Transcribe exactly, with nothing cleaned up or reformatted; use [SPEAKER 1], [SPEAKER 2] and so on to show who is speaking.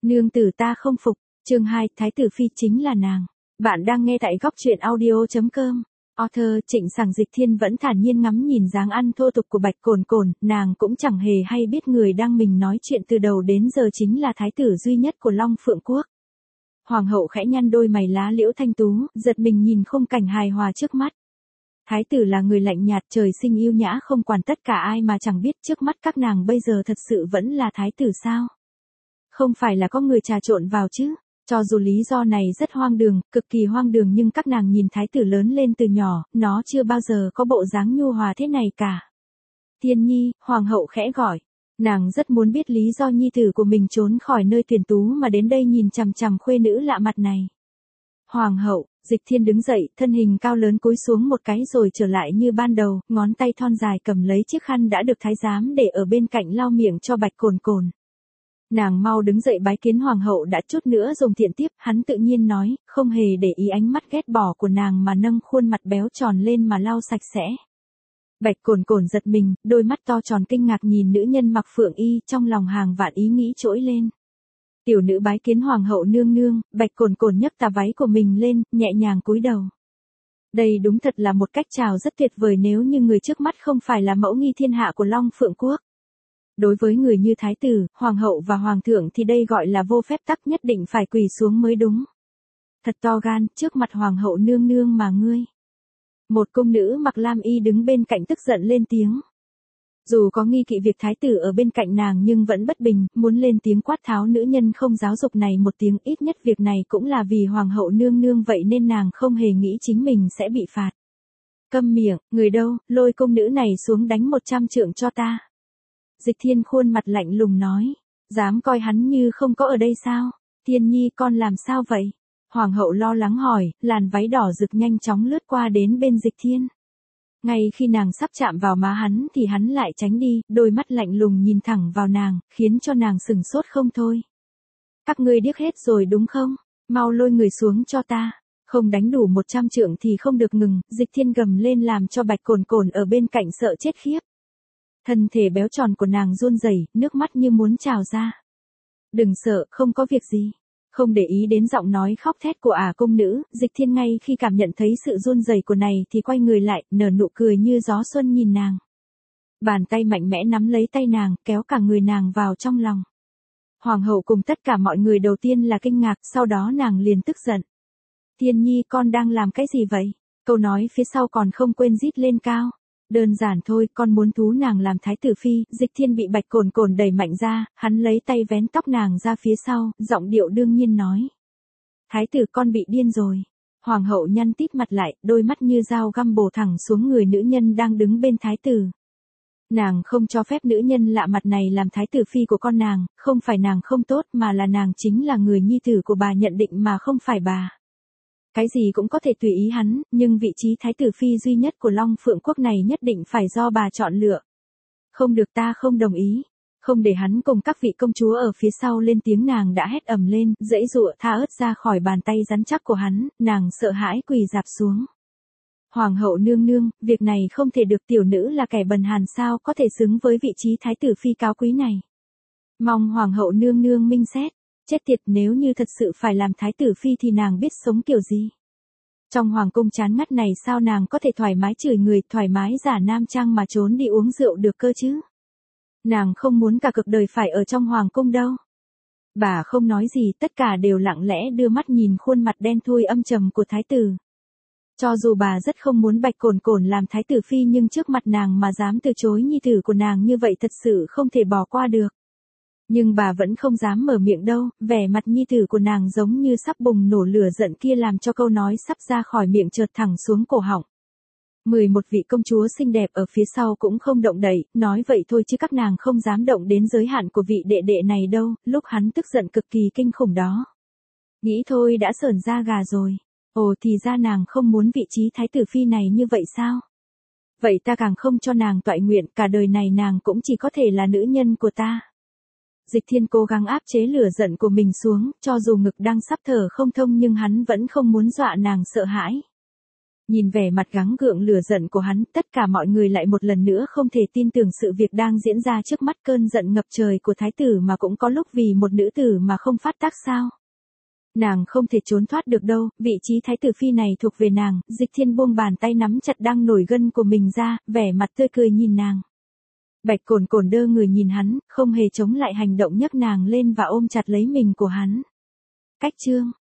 [SPEAKER 1] Nương tử ta không phục, chương hai, Thái tử Phi chính là nàng. Bạn đang nghe tại góc truyện audio.com. Author Trịnh Sảng Dịch Thiên vẫn thản nhiên ngắm nhìn dáng ăn thô tục của Bạch Cồn Cồn, nàng cũng chẳng hề hay biết người đang mình nói chuyện từ đầu đến giờ chính là thái tử duy nhất của Long Phượng Quốc. Hoàng hậu khẽ nhăn đôi mày lá liễu thanh tú, giật mình nhìn khung cảnh hài hòa trước mắt. Thái tử là người lạnh nhạt trời sinh yêu nhã không quản tất cả ai mà chẳng biết trước mắt các nàng bây giờ thật sự vẫn là thái tử sao? Không phải là có người trà trộn vào chứ? Cho dù lý do này rất hoang đường, cực kỳ hoang đường nhưng các nàng nhìn thái tử lớn lên từ nhỏ, nó chưa bao giờ có bộ dáng nhu hòa thế này cả. Tiên nhi, hoàng hậu khẽ gọi. Nàng rất muốn biết lý do nhi tử của mình trốn khỏi nơi tuyển tú mà đến đây nhìn chằm chằm khuê nữ lạ mặt này. Hoàng hậu, Dịch Thiên đứng dậy, thân hình cao lớn cúi xuống một cái rồi trở lại như ban đầu, ngón tay thon dài cầm lấy chiếc khăn đã được thái giám để ở bên cạnh lau miệng cho Bạch Cồn Cồn. Nàng mau đứng dậy bái kiến hoàng hậu đã chút nữa dùng thiện tiếp, hắn tự nhiên nói, không hề để ý ánh mắt ghét bỏ của nàng mà nâng khuôn mặt béo tròn lên mà lau sạch sẽ. Bạch Cồn Cồn giật mình, đôi mắt to tròn kinh ngạc nhìn nữ nhân mặc phượng y, trong lòng hàng vạn ý nghĩ trỗi lên. Tiểu nữ bái kiến hoàng hậu nương nương, Bạch Cồn Cồn nhấc tà váy của mình lên, nhẹ nhàng cúi đầu. Đây đúng thật là một cách chào rất tuyệt vời nếu như người trước mắt không phải là mẫu nghi thiên hạ của Long Phượng Quốc. Đối với người như thái tử, hoàng hậu và hoàng thượng thì đây gọi là vô phép tắc, nhất định phải quỳ xuống mới đúng. Thật to gan, trước mặt hoàng hậu nương nương mà ngươi. Một cung nữ mặc lam y đứng bên cạnh tức giận lên tiếng. Dù có nghi kỵ việc thái tử ở bên cạnh nàng nhưng vẫn bất bình, muốn lên tiếng quát tháo nữ nhân không giáo dục này một tiếng, ít nhất việc này cũng là vì hoàng hậu nương nương vậy nên nàng không hề nghĩ chính mình sẽ bị phạt. Câm miệng, người đâu, lôi cung nữ này xuống đánh một trăm trượng cho ta. Dịch Thiên khuôn mặt lạnh lùng nói, dám coi hắn như không có ở đây sao? Tiên nhi con làm sao vậy? Hoàng hậu lo lắng hỏi, làn váy đỏ rực nhanh chóng lướt qua đến bên Dịch Thiên. Ngay khi nàng sắp chạm vào má hắn thì hắn lại tránh đi, đôi mắt lạnh lùng nhìn thẳng vào nàng, khiến cho nàng sừng sốt không thôi. Các ngươi điếc hết rồi đúng không? Mau lôi người xuống cho ta. Không đánh đủ một trăm trượng thì không được ngừng, Dịch Thiên gầm lên làm cho Bạch Cồn Cồn ở bên cạnh sợ chết khiếp. Thân thể béo tròn của nàng run rẩy, nước mắt như muốn trào ra. Đừng sợ, không có việc gì. Không để ý đến giọng nói khóc thét của ả cung nữ, Dịch Thiên ngay khi cảm nhận thấy sự run rẩy của này thì quay người lại, nở nụ cười như gió xuân nhìn nàng. Bàn tay mạnh mẽ nắm lấy tay nàng, kéo cả người nàng vào trong lòng. Hoàng hậu cùng tất cả mọi người đầu tiên là kinh ngạc, sau đó nàng liền tức giận. Tiên nhi con đang làm cái gì vậy? Câu nói phía sau còn không quên rít lên cao. Đơn giản thôi, con muốn thú nàng làm thái tử phi. Dịch Thiên bị Bạch Cồn Cồn đẩy mạnh ra, hắn lấy tay vén tóc nàng ra phía sau, giọng điệu đương nhiên nói. Thái tử con bị điên rồi. Hoàng hậu nhăn tít mặt lại, đôi mắt như dao găm bổ thẳng xuống người nữ nhân đang đứng bên thái tử. Nàng không cho phép nữ nhân lạ mặt này làm thái tử phi của con nàng, không phải nàng không tốt mà là nàng chính là người nhi tử của bà nhận định mà không phải bà. Cái gì cũng có thể tùy ý hắn, nhưng vị trí thái tử phi duy nhất của Long Phượng Quốc này nhất định phải do bà chọn lựa. Không được, ta không đồng ý. Không để hắn cùng các vị công chúa ở phía sau lên tiếng, nàng đã hét ầm lên, giãy giụa tha ớt ra khỏi bàn tay rắn chắc của hắn, nàng sợ hãi quỳ rạp xuống. Hoàng hậu nương nương, việc này không thể được, tiểu nữ là kẻ bần hàn sao có thể xứng với vị trí thái tử phi cao quý này. Mong hoàng hậu nương nương minh xét. Chết tiệt, nếu như thật sự phải làm thái tử phi thì nàng biết sống kiểu gì. Trong hoàng cung chán ngắt này sao nàng có thể thoải mái chửi người, thoải mái giả nam trang mà trốn đi uống rượu được cơ chứ? Nàng không muốn cả cuộc đời phải ở trong hoàng cung đâu. Bà không nói gì, tất cả đều lặng lẽ đưa mắt nhìn khuôn mặt đen thui âm trầm của thái tử. Cho dù bà rất không muốn Bạch Cồn Cồn làm thái tử phi nhưng trước mặt nàng mà dám từ chối nhi tử của nàng như vậy thật sự không thể bỏ qua được. Nhưng bà vẫn không dám mở miệng đâu, vẻ mặt nhi tử của nàng giống như sắp bùng nổ lửa giận kia làm cho câu nói sắp ra khỏi miệng chợt thẳng xuống cổ họng. Mười một vị công chúa xinh đẹp ở phía sau cũng không động đậy, nói vậy thôi chứ các nàng không dám động đến giới hạn của vị đệ đệ này đâu, lúc hắn tức giận cực kỳ kinh khủng đó. Nghĩ thôi đã sởn da gà rồi. Ồ, thì ra nàng không muốn vị trí thái tử phi này như vậy sao? Vậy ta càng không cho nàng toại nguyện, cả đời này nàng cũng chỉ có thể là nữ nhân của ta. Dịch Thiên cố gắng áp chế lửa giận của mình xuống, cho dù ngực đang sắp thở không thông nhưng hắn vẫn không muốn dọa nàng sợ hãi. Nhìn vẻ mặt gắng gượng lửa giận của hắn, tất cả mọi người lại một lần nữa không thể tin tưởng sự việc đang diễn ra trước mắt. Cơn giận ngập trời của thái tử mà cũng có lúc vì một nữ tử mà không phát tác sao? Nàng không thể trốn thoát được đâu, vị trí thái tử phi này thuộc về nàng. Dịch Thiên buông bàn tay nắm chặt đang nổi gân của mình ra, vẻ mặt tươi cười nhìn nàng. Bạch Cồn Cồn đơ người nhìn hắn, không hề chống lại hành động nhấc nàng lên và ôm chặt lấy mình của hắn. Cách chương